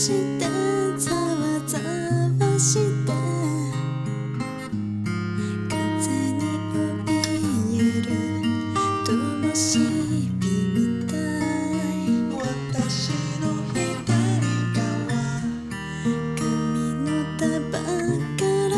してざわざわして風に怯える灯火みたい。 私の左側髪の束から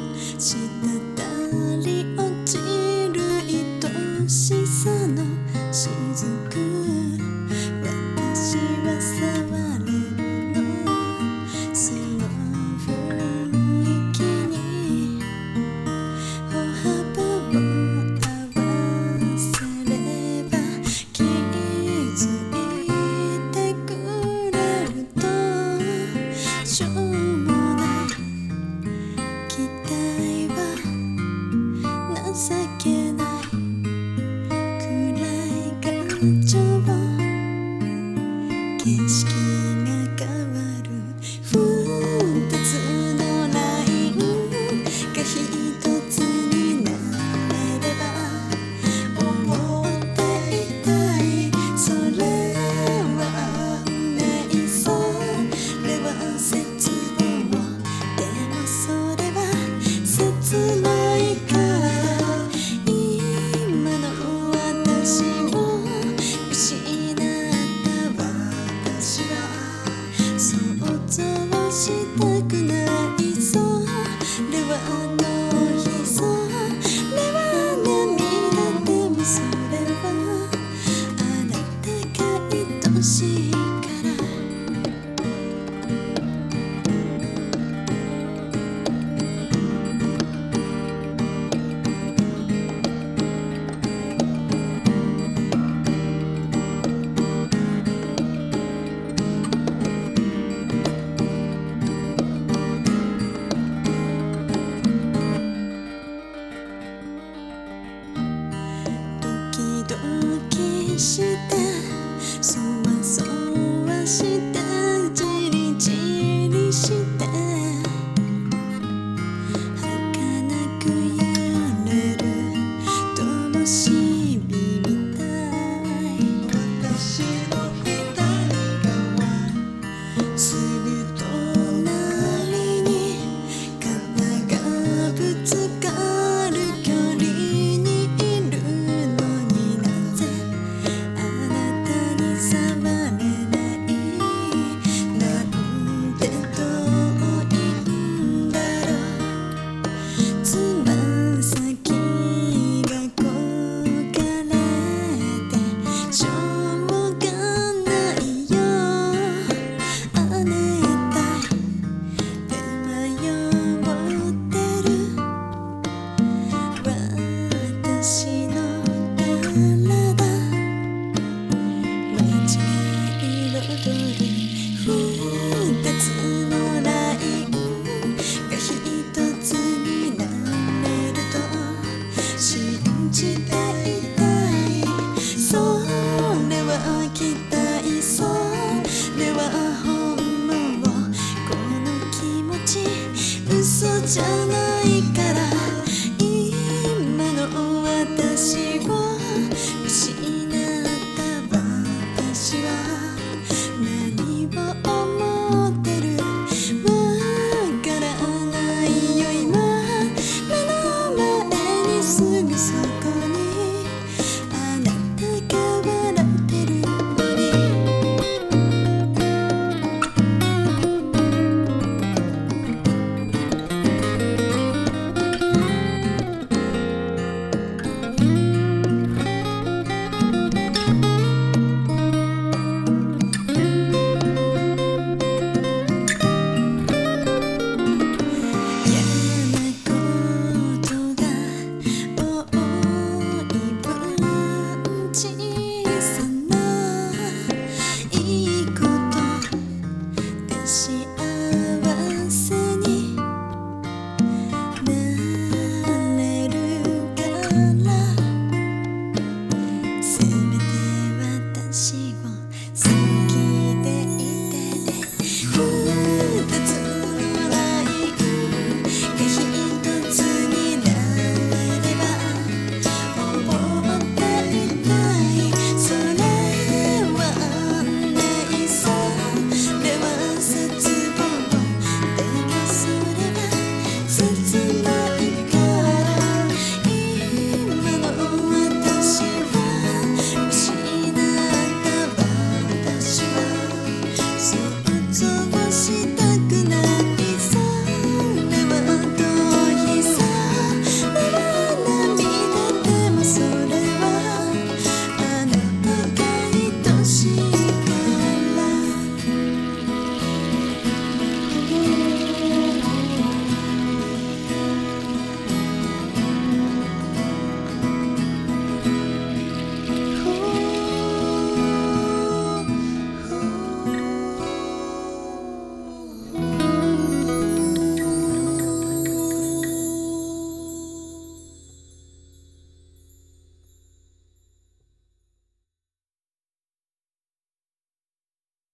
滴り落ちる愛しさの雫。私は触れるのその雰囲気に歩幅を合わせれば気づいてくれるとしょうもない期待は情けないくらい感情景色が変わる二つのラインが一つになれれば思っていたい。それはないそれは絶望でもそれは切ないから今の私を失った私は想像したくないそれはあの日それは涙でもそれはあなたが愛しいからドキしてそわそわしてじりじりして儚く揺れる灯火みたい。 私の左側すぐ隣に肩がぶつかる距離にいるのになぜあなたに触れないなんて遠いんだろう。つま先が焦がれてしょうがないよ亜熱帯で迷ってる私の体街が彩る二つのラインが一つになれると信じていたい。それは期待それは本能この気持ち嘘じゃない